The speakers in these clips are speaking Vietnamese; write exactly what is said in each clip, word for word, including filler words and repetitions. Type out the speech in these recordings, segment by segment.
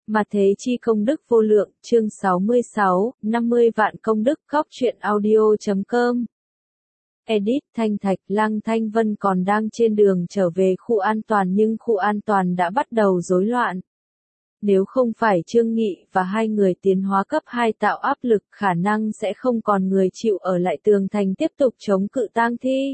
Mà thế chi công đức vô lượng, chương sáu mươi sáu, năm mươi vạn công đức, góc truyện audio chấm com. Edit, Thanh Thạch, Lăng Thanh Vân còn đang trên đường trở về khu an toàn nhưng khu an toàn đã bắt đầu rối loạn. Nếu không phải Trương Nghị và hai người tiến hóa cấp hai tạo áp lực, khả năng sẽ không còn người chịu ở lại tường thành tiếp tục chống cự tang thi.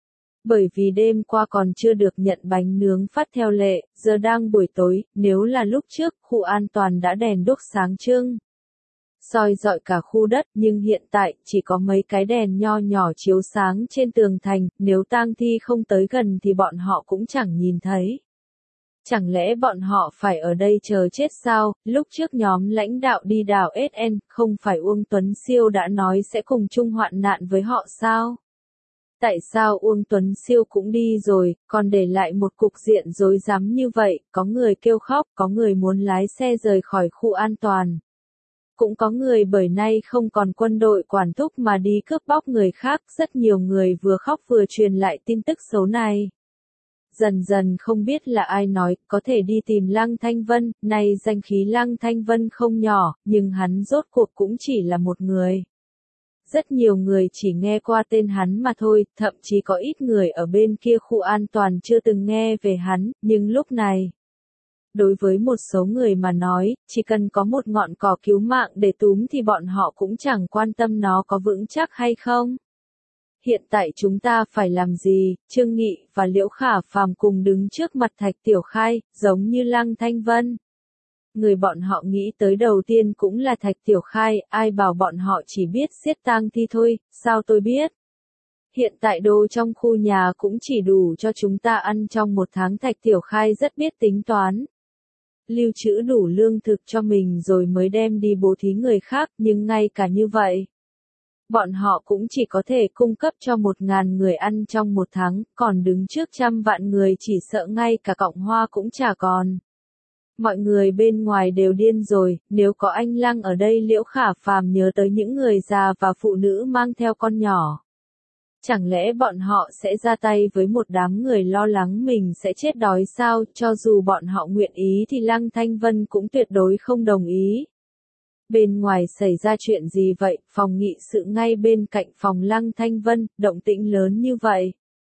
Bởi vì đêm qua còn chưa được nhận bánh nướng phát theo lệ, giờ đang buổi tối, nếu là lúc trước, khu an toàn đã đèn đuốc sáng trưng, soi rọi cả khu đất, nhưng hiện tại, chỉ có mấy cái đèn nho nhỏ chiếu sáng trên tường thành, nếu tang thi không tới gần thì bọn họ cũng chẳng nhìn thấy. Chẳng lẽ bọn họ phải ở đây chờ chết sao? Lúc trước nhóm lãnh đạo đi đảo ét en, không phải Uông Tuấn Siêu đã nói sẽ cùng chung hoạn nạn với họ sao? Tại sao Uông Tuấn Siêu cũng đi rồi, còn để lại một cục diện rối rắm như vậy, có người kêu khóc, có người muốn lái xe rời khỏi khu an toàn. Cũng có người bởi nay không còn quân đội quản thúc mà đi cướp bóc người khác, rất nhiều người vừa khóc vừa truyền lại tin tức xấu này. Dần dần không biết là ai nói, có thể đi tìm Lăng Thanh Vân, này danh khí Lăng Thanh Vân không nhỏ, nhưng hắn rốt cuộc cũng chỉ là một người. Rất nhiều người chỉ nghe qua tên hắn mà thôi, thậm chí có ít người ở bên kia khu an toàn chưa từng nghe về hắn, nhưng lúc này, đối với một số người mà nói, chỉ cần có một ngọn cỏ cứu mạng để túm thì bọn họ cũng chẳng quan tâm nó có vững chắc hay không. Hiện tại chúng ta phải làm gì? Trương Nghị và Liễu Khả Phàm cùng đứng trước mặt Thạch Tiểu Khai, giống như Lăng Thanh Vân. Người bọn họ nghĩ tới đầu tiên cũng là Thạch Tiểu Khai, ai bảo bọn họ chỉ biết giết tang thi thôi, sao tôi biết? Hiện tại đồ trong khu nhà cũng chỉ đủ cho chúng ta ăn trong một tháng. Thạch Tiểu Khai rất biết tính toán. Lưu trữ đủ lương thực cho mình rồi mới đem đi bố thí người khác, nhưng ngay cả như vậy, bọn họ cũng chỉ có thể cung cấp cho một ngàn người ăn trong một tháng, còn đứng trước trăm vạn người chỉ sợ ngay cả cọng hoa cũng chả còn. Mọi người bên ngoài đều điên rồi, nếu có anh Lăng ở đây. Liễu Khả Phàm nhớ tới những người già và phụ nữ mang theo con nhỏ. Chẳng lẽ bọn họ sẽ ra tay với một đám người lo lắng mình sẽ chết đói sao? Cho dù bọn họ nguyện ý thì Lăng Thanh Vân cũng tuyệt đối không đồng ý. Bên ngoài xảy ra chuyện gì vậy? Phòng nghị sự ngay bên cạnh phòng Lăng Thanh Vân, động tĩnh lớn như vậy.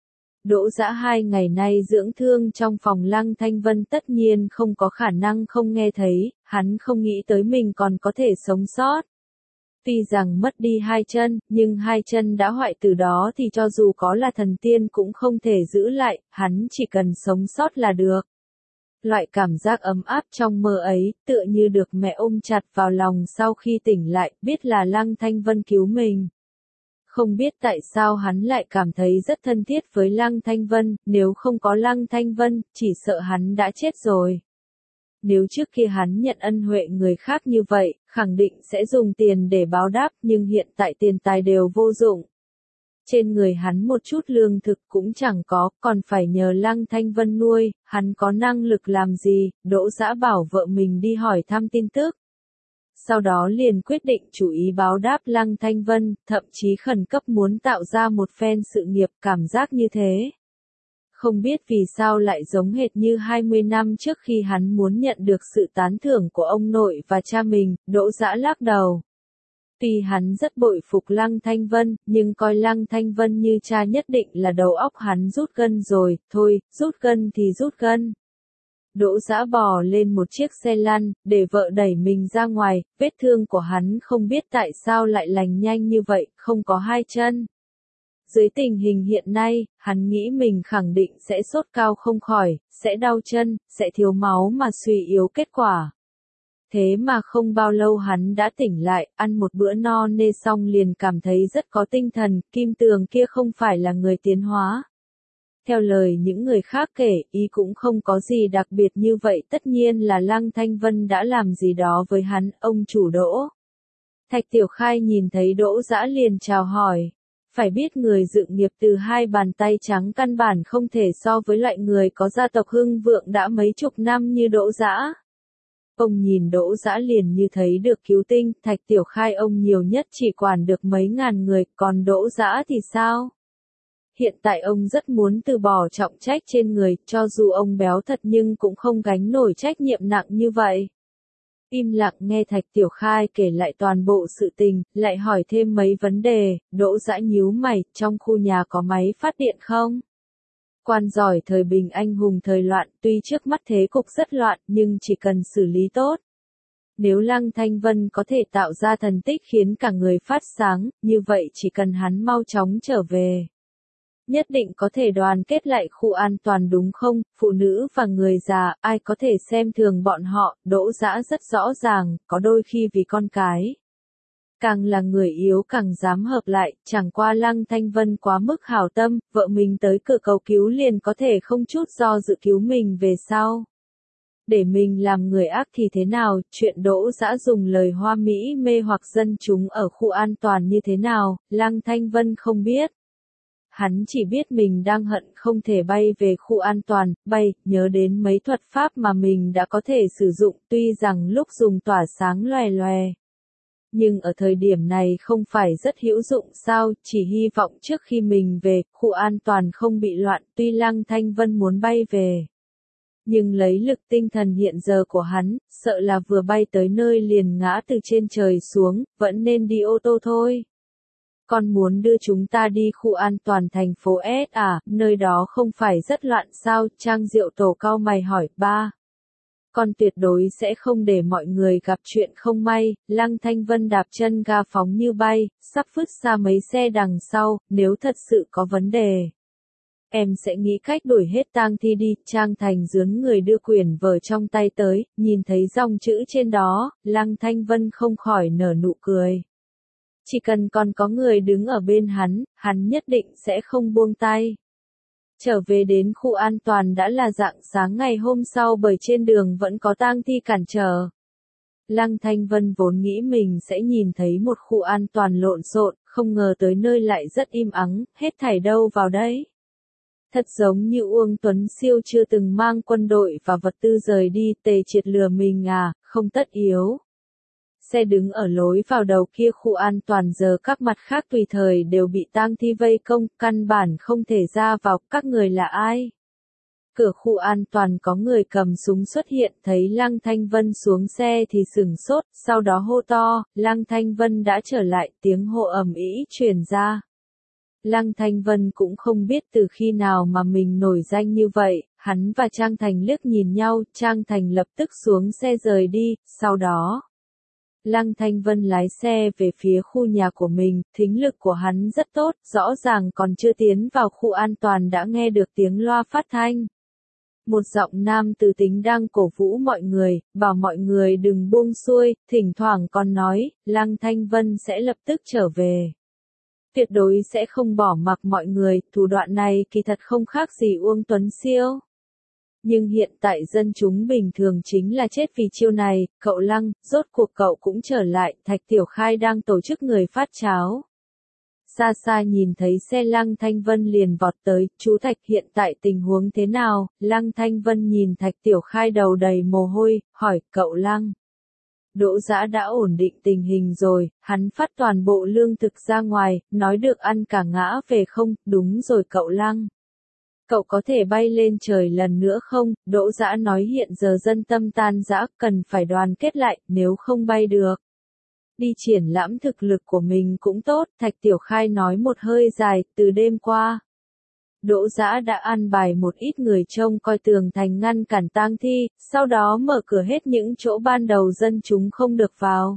Đỗ Dã hai ngày nay dưỡng thương trong phòng Lăng Thanh Vân tất nhiên không có khả năng không nghe thấy, hắn không nghĩ tới mình còn có thể sống sót. Tuy rằng mất đi hai chân, nhưng hai chân đã hoại từ đó thì cho dù có là thần tiên cũng không thể giữ lại, hắn chỉ cần sống sót là được. Loại cảm giác ấm áp trong mơ ấy, tựa như được mẹ ôm chặt vào lòng sau khi tỉnh lại, biết là Lăng Thanh Vân cứu mình. Không biết tại sao hắn lại cảm thấy rất thân thiết với Lăng Thanh Vân, nếu không có Lăng Thanh Vân, chỉ sợ hắn đã chết rồi. Nếu trước kia hắn nhận ân huệ người khác như vậy, khẳng định sẽ dùng tiền để báo đáp, nhưng hiện tại tiền tài đều vô dụng. Trên người hắn một chút lương thực cũng chẳng có, còn phải nhờ Lăng Thanh Vân nuôi, hắn có năng lực làm gì? Đỗ Dã bảo vợ mình đi hỏi thăm tin tức. Sau đó liền quyết định chủ ý báo đáp Lăng Thanh Vân, thậm chí khẩn cấp muốn tạo ra một phen sự nghiệp. Cảm giác như thế. Không biết vì sao lại giống hệt như hai mươi năm trước khi hắn muốn nhận được sự tán thưởng của ông nội và cha mình. Đỗ Dã lắc đầu. Tuy hắn rất bội phục Lăng Thanh Vân, nhưng coi Lăng Thanh Vân như cha nhất định là đầu óc hắn rút gân rồi, thôi, rút gân thì rút gân. Đỗ Dã bò lên một chiếc xe lăn, để vợ đẩy mình ra ngoài, vết thương của hắn không biết tại sao lại lành nhanh như vậy, không có hai chân. Dưới tình hình hiện nay, hắn nghĩ mình khẳng định sẽ sốt cao không khỏi, sẽ đau chân, sẽ thiếu máu mà suy yếu kết quả. Thế mà không bao lâu hắn đã tỉnh lại, ăn một bữa no nê xong liền cảm thấy rất có tinh thần, Kim Tường kia không phải là người tiến hóa. Theo lời những người khác kể, ý cũng không có gì đặc biệt như vậy, tất nhiên là Lăng Thanh Vân đã làm gì đó với hắn, ông chủ Đỗ. Thạch Tiểu Khai nhìn thấy Đỗ Dã liền chào hỏi. Phải biết người dự nghiệp từ hai bàn tay trắng căn bản không thể so với loại người có gia tộc hưng vượng đã mấy chục năm như Đỗ Dã. Ông nhìn Đỗ Dã liền như thấy được cứu tinh, Thạch Tiểu Khai ông nhiều nhất chỉ quản được mấy ngàn người, còn Đỗ Dã thì sao? Hiện tại ông rất muốn từ bỏ trọng trách trên người, cho dù ông béo thật nhưng cũng không gánh nổi trách nhiệm nặng như vậy. Im lặng nghe Thạch Tiểu Khai kể lại toàn bộ sự tình, lại hỏi thêm mấy vấn đề. Đỗ Dã nhíu mày, trong khu nhà có máy phát điện không? Quan giỏi thời bình anh hùng thời loạn, tuy trước mắt thế cục rất loạn, nhưng chỉ cần xử lý tốt. Nếu Lăng Thanh Vân có thể tạo ra thần tích khiến cả người phát sáng, như vậy chỉ cần hắn mau chóng trở về. Nhất định có thể đoàn kết lại khu an toàn đúng không? Phụ nữ và người già, ai có thể xem thường bọn họ, Đỗ Dã rất rõ ràng, có đôi khi vì con cái. Càng là người yếu càng dám hợp lại, chẳng qua Lăng Thanh Vân quá mức hảo tâm, vợ mình tới cửa cầu cứu liền có thể không chút do dự cứu mình về sau. Để mình làm người ác thì thế nào, chuyện Đỗ Dã dùng lời hoa mỹ mê hoặc dân chúng ở khu an toàn như thế nào, Lăng Thanh Vân không biết. Hắn chỉ biết mình đang hận không thể bay về khu an toàn, bay, nhớ đến mấy thuật pháp mà mình đã có thể sử dụng, tuy rằng lúc dùng tỏa sáng loè loè. Nhưng ở thời điểm này không phải rất hữu dụng sao, chỉ hy vọng trước khi mình về, khu an toàn không bị loạn, tuy Lăng Thanh Vân muốn bay về. Nhưng lấy lực tinh thần hiện giờ của hắn, sợ là vừa bay tới nơi liền ngã từ trên trời xuống, vẫn nên đi ô tô thôi. Con muốn đưa chúng ta đi khu an toàn thành phố S à, nơi đó không phải rất loạn sao, Trang Diệu Tổ cau mày hỏi, ba. Con tuyệt đối sẽ không để mọi người gặp chuyện không may, Lăng Thanh Vân đạp chân ga phóng như bay, sắp vứt xa mấy xe đằng sau, nếu thật sự có vấn đề. Em sẽ nghĩ cách đuổi hết tang thi đi, Trang Thành dướn người đưa quyển vở trong tay tới, nhìn thấy dòng chữ trên đó, Lăng Thanh Vân không khỏi nở nụ cười. Chỉ cần còn có người đứng ở bên hắn, hắn nhất định sẽ không buông tay. Trở về đến khu an toàn đã là rạng sáng ngày hôm sau bởi trên đường vẫn có tang thi cản trở. Lăng Thanh Vân vốn nghĩ mình sẽ nhìn thấy một khu an toàn lộn xộn, không ngờ tới nơi lại rất im ắng, hết thảy đâu vào đấy. Thật giống như Uông Tuấn Siêu chưa từng mang quân đội và vật tư rời đi, Tề Triệt lừa mình à, không tất yếu. Xe đứng ở lối vào đầu kia khu an toàn giờ các mặt khác tùy thời đều bị tang thi vây công, căn bản không thể ra vào, các người là ai? Cửa khu an toàn có người cầm súng xuất hiện, thấy Lăng Thanh Vân xuống xe thì sửng sốt, sau đó hô to, Lăng Thanh Vân đã trở lại, tiếng hô ầm ĩ truyền ra. Lăng Thanh Vân cũng không biết từ khi nào mà mình nổi danh như vậy, hắn và Trang Thành liếc nhìn nhau, Trang Thành lập tức xuống xe rời đi, sau đó. Lăng Thanh Vân lái xe về phía khu nhà của mình, thính lực của hắn rất tốt, rõ ràng còn chưa tiến vào khu an toàn đã nghe được tiếng loa phát thanh. Một giọng nam từ tính đang cổ vũ mọi người, bảo mọi người đừng buông xuôi, thỉnh thoảng còn nói, Lăng Thanh Vân sẽ lập tức trở về. Tuyệt đối sẽ không bỏ mặc mọi người, thủ đoạn này kỳ thật không khác gì Uông Tuấn Siêu. Nhưng hiện tại dân chúng bình thường chính là chết vì chiêu này, cậu Lăng, rốt cuộc cậu cũng trở lại, Thạch Tiểu Khai đang tổ chức người phát cháo. Xa xa nhìn thấy xe Lăng Thanh Vân liền vọt tới, chú Thạch hiện tại tình huống thế nào, Lăng Thanh Vân nhìn Thạch Tiểu Khai đầu đầy mồ hôi, hỏi, cậu Lăng. Đỗ Dã đã ổn định tình hình rồi, hắn phát toàn bộ lương thực ra ngoài, nói được ăn cả ngã về không, đúng rồi cậu Lăng. Cậu có thể bay lên trời lần nữa không? Đỗ Dã nói hiện giờ dân tâm tan rã, cần phải đoàn kết lại, nếu không bay được. Đi triển lãm thực lực của mình cũng tốt, Thạch Tiểu Khai nói một hơi dài, từ đêm qua. Đỗ Dã đã an bài một ít người trông coi tường thành ngăn cản tang thi, sau đó mở cửa hết những chỗ ban đầu dân chúng không được vào.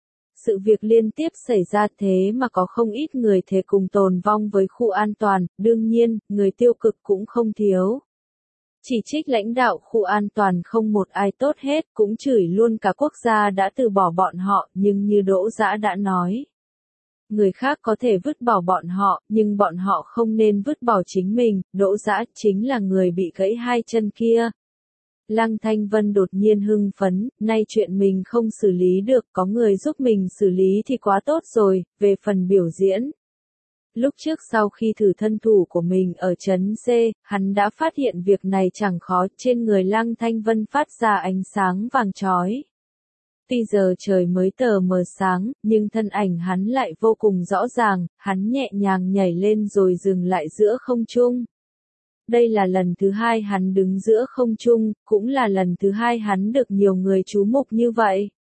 Sự việc liên tiếp xảy ra thế mà có không ít người thề cùng tồn vong với khu an toàn, đương nhiên, người tiêu cực cũng không thiếu. Chỉ trích lãnh đạo khu an toàn không một ai tốt hết, cũng chửi luôn cả quốc gia đã từ bỏ bọn họ, nhưng như Đỗ Dã đã nói. Người khác có thể vứt bỏ bọn họ, nhưng bọn họ không nên vứt bỏ chính mình, Đỗ Dã chính là người bị gãy hai chân kia. Lăng Thanh Vân đột nhiên hưng phấn, nay chuyện mình không xử lý được, có người giúp mình xử lý thì quá tốt rồi, về phần biểu diễn. Lúc trước sau khi thử thân thủ của mình ở trấn C, hắn đã phát hiện việc này chẳng khó, trên người Lăng Thanh Vân phát ra ánh sáng vàng chói. Tuy giờ trời mới tờ mờ sáng, nhưng thân ảnh hắn lại vô cùng rõ ràng, hắn nhẹ nhàng nhảy lên rồi dừng lại giữa không trung. Đây là lần thứ hai hắn đứng giữa không trung, cũng là lần thứ hai hắn được nhiều người chú mục như vậy.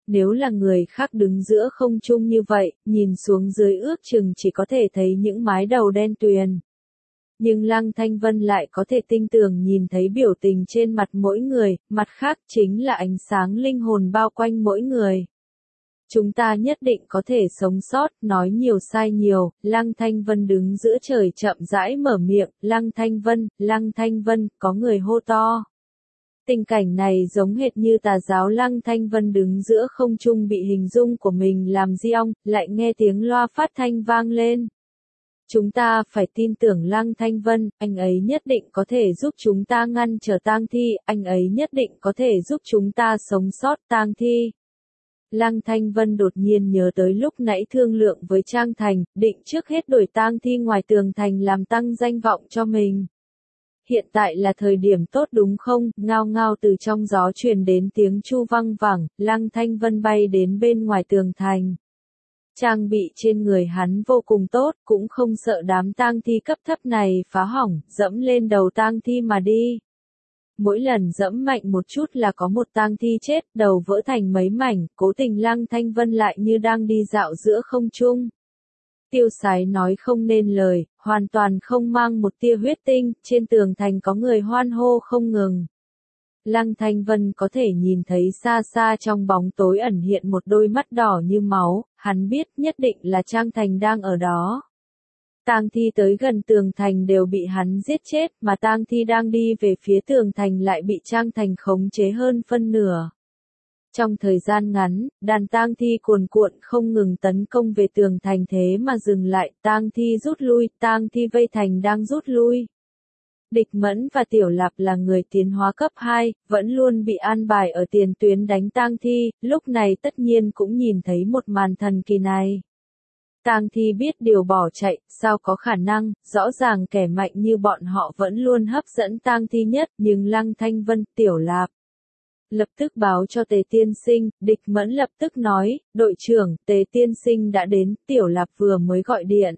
Nếu là người khác đứng giữa không trung như vậy, nhìn xuống dưới ước chừng chỉ có thể thấy những mái đầu đen tuyền. Nhưng Lăng Thanh Vân lại có thể tinh tường nhìn thấy biểu tình trên mặt mỗi người, mặt khác chính là ánh sáng linh hồn bao quanh mỗi người. Chúng ta nhất định có thể sống sót, nói nhiều sai nhiều, Lăng Thanh Vân đứng giữa trời chậm rãi mở miệng, Lăng Thanh Vân, Lăng Thanh Vân, có người hô to. Tình cảnh này giống hệt như tà giáo Lăng Thanh Vân đứng giữa không trung bị hình dung của mình làm di ong, lại nghe tiếng loa phát thanh vang lên. Chúng ta phải tin tưởng Lăng Thanh Vân, anh ấy nhất định có thể giúp chúng ta ngăn trở tang thi, anh ấy nhất định có thể giúp chúng ta sống sót tang thi. Lăng Thanh Vân đột nhiên nhớ tới lúc nãy thương lượng với Trang Thành, định trước hết đuổi tang thi ngoài tường thành làm tăng danh vọng cho mình. Hiện tại là thời điểm tốt đúng không? Ngao ngao từ trong gió truyền đến tiếng chu văng vẳng, Lăng Thanh Vân bay đến bên ngoài tường thành. Trang bị trên người hắn vô cùng tốt, cũng không sợ đám tang thi cấp thấp này phá hỏng, dẫm lên đầu tang thi mà đi. Mỗi lần dẫm mạnh một chút là có một tang thi chết, đầu vỡ thành mấy mảnh, cố tình Lăng Thanh Vân lại như đang đi dạo giữa không trung. Tiêu Sái nói không nên lời, hoàn toàn không mang một tia huyết tinh, trên tường thành có người hoan hô không ngừng. Lăng Thanh Vân có thể nhìn thấy xa xa trong bóng tối ẩn hiện một đôi mắt đỏ như máu, hắn biết nhất định là Trang Thành đang ở đó. Tang thi tới gần tường thành đều bị hắn giết chết, mà tang thi đang đi về phía tường thành lại bị Trang Thành khống chế hơn phân nửa. Trong thời gian ngắn, đàn tang thi cuồn cuộn không ngừng tấn công về tường thành thế mà dừng lại, tang thi rút lui, tang thi vây thành đang rút lui. Địch Mẫn và Tiểu Lạp là người tiến hóa cấp hai, vẫn luôn bị an bài ở tiền tuyến đánh tang thi, lúc này tất nhiên cũng nhìn thấy một màn thần kỳ này. Tang thi biết điều bỏ chạy, sao có khả năng, rõ ràng kẻ mạnh như bọn họ vẫn luôn hấp dẫn tang thi nhất, nhưng Lăng Thanh Vân, Tiểu Lạp lập tức báo cho Tề Tiên Sinh, Địch Mẫn lập tức nói, đội trưởng, Tề Tiên Sinh đã đến, Tiểu Lạp vừa mới gọi điện.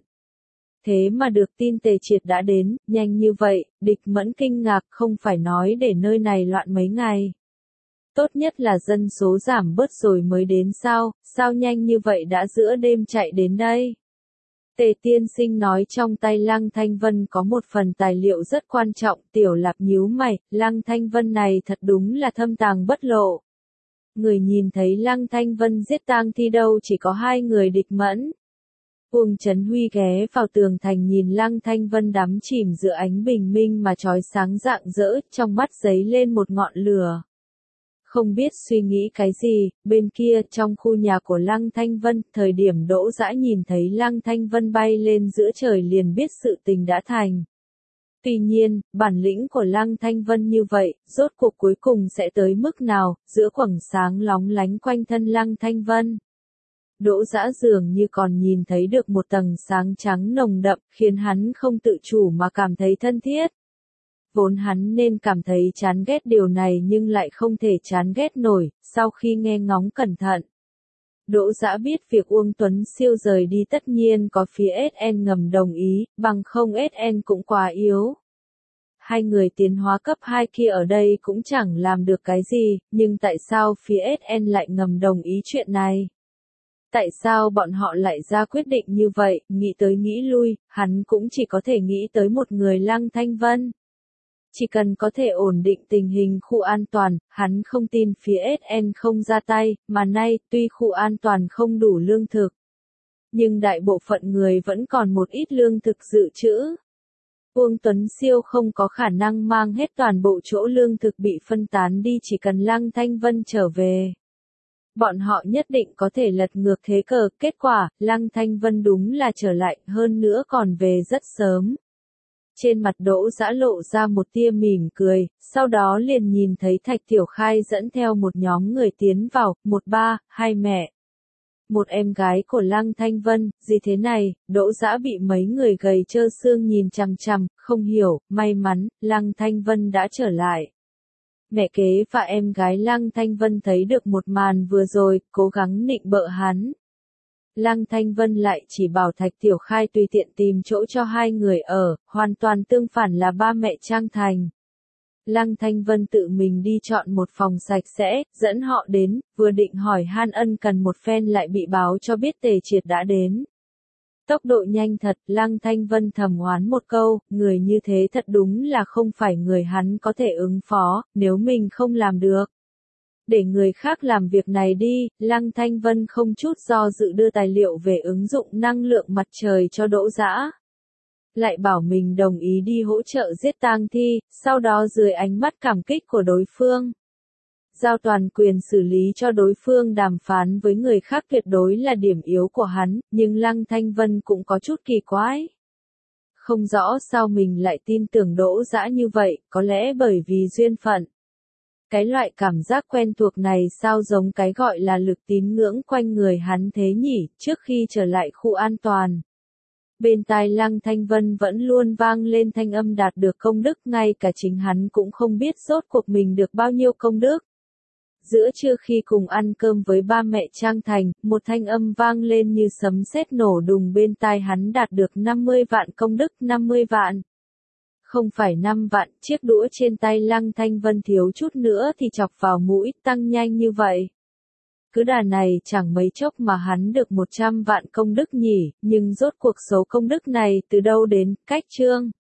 Thế mà được tin Tề Triệt đã đến, nhanh như vậy, Địch Mẫn kinh ngạc, không phải nói để nơi này loạn mấy ngày. Tốt nhất là dân số giảm bớt rồi mới đến sao, sao nhanh như vậy đã giữa đêm chạy đến đây. Tề Tiên Sinh nói trong tay Lăng Thanh Vân có một phần tài liệu rất quan trọng, Tiểu Lạp nhíu mày, Lăng Thanh Vân này thật đúng là thâm tàng bất lộ. Người nhìn thấy Lăng Thanh Vân giết tang thi đâu chỉ có hai người Địch Mẫn. Uông Chấn Huy ghé vào tường thành nhìn Lăng Thanh Vân đắm chìm giữa ánh bình minh mà chói sáng rạng rỡ, trong mắt giấy lên một ngọn lửa. Không biết suy nghĩ cái gì, bên kia trong khu nhà của Lăng Thanh Vân, thời điểm Đỗ Dã nhìn thấy Lăng Thanh Vân bay lên giữa trời liền biết sự tình đã thành. Tuy nhiên, bản lĩnh của Lăng Thanh Vân như vậy, rốt cuộc cuối cùng sẽ tới mức nào, giữa quầng sáng lóng lánh quanh thân Lăng Thanh Vân. Đỗ Dã dường như còn nhìn thấy được một tầng sáng trắng nồng đậm, khiến hắn không tự chủ mà cảm thấy thân thiết. Vốn hắn nên cảm thấy chán ghét điều này nhưng lại không thể chán ghét nổi, sau khi nghe ngóng cẩn thận. Đỗ Dã biết việc Uông Tuấn Siêu rời đi tất nhiên có phía ét en ngầm đồng ý, bằng không ét en cũng quá yếu. Hai người tiến hóa cấp hai kia ở đây cũng chẳng làm được cái gì, nhưng tại sao phía ét en lại ngầm đồng ý chuyện này? Tại sao bọn họ lại ra quyết định như vậy, nghĩ tới nghĩ lui, hắn cũng chỉ có thể nghĩ tới một người Lăng Thanh Vân. Chỉ cần có thể ổn định tình hình khu an toàn, hắn không tin phía ét en không ra tay, mà nay, tuy khu an toàn không đủ lương thực. Nhưng đại bộ phận người vẫn còn một ít lương thực dự trữ. Uông Tuấn Siêu không có khả năng mang hết toàn bộ chỗ lương thực bị phân tán đi chỉ cần Lăng Thanh Vân trở về. Bọn họ nhất định có thể lật ngược thế cờ, kết quả, Lăng Thanh Vân đúng là trở lại, hơn nữa còn về rất sớm. Trên mặt Đỗ Dã lộ ra một tia mỉm cười, sau đó liền nhìn thấy Thạch Tiểu Khai dẫn theo một nhóm người tiến vào, một ba, hai mẹ. Một em gái của Lăng Thanh Vân, gì thế này, Đỗ Dã bị mấy người gầy trơ xương nhìn chằm chằm, không hiểu, may mắn, Lăng Thanh Vân đã trở lại. Mẹ kế và em gái Lăng Thanh Vân thấy được một màn vừa rồi, cố gắng nịnh bợ hắn. Lăng Thanh Vân lại chỉ bảo Thạch Tiểu Khai tùy tiện tìm chỗ cho hai người ở, hoàn toàn tương phản là ba mẹ Trang Thành. Lăng Thanh Vân tự mình đi chọn một phòng sạch sẽ, dẫn họ đến, vừa định hỏi han ân cần một phen lại bị báo cho biết Tề Triệt đã đến. Tốc độ nhanh thật, Lăng Thanh Vân thầm oán một câu, người như thế thật đúng là không phải người hắn có thể ứng phó, nếu mình không làm được. Để người khác làm việc này đi, Lăng Thanh Vân không chút do dự đưa tài liệu về ứng dụng năng lượng mặt trời cho Đỗ Dã. Lại bảo mình đồng ý đi hỗ trợ giết tang thi, sau đó dưới ánh mắt cảm kích của đối phương. Giao toàn quyền xử lý cho đối phương đàm phán với người khác tuyệt đối là điểm yếu của hắn, nhưng Lăng Thanh Vân cũng có chút kỳ quái. Không rõ sao mình lại tin tưởng Đỗ Dã như vậy, có lẽ bởi vì duyên phận. Cái loại cảm giác quen thuộc này sao giống cái gọi là lực tín ngưỡng quanh người hắn thế nhỉ, trước khi trở lại khu an toàn. Bên tai Lăng Thanh Vân vẫn luôn vang lên thanh âm đạt được công đức, ngay cả chính hắn cũng không biết rốt cuộc mình được bao nhiêu công đức. Giữa trưa khi cùng ăn cơm với ba mẹ Trang Thành, một thanh âm vang lên như sấm sét nổ đùng bên tai hắn đạt được năm mươi vạn công đức, năm mươi vạn. Không phải năm vạn, chiếc đũa trên tay Lăng Thanh Vân thiếu chút nữa thì chọc vào mũi, tăng nhanh như vậy. Cứ đà này chẳng mấy chốc mà hắn được một trăm vạn công đức nhỉ, nhưng rốt cuộc số công đức này từ đâu đến, cách chương.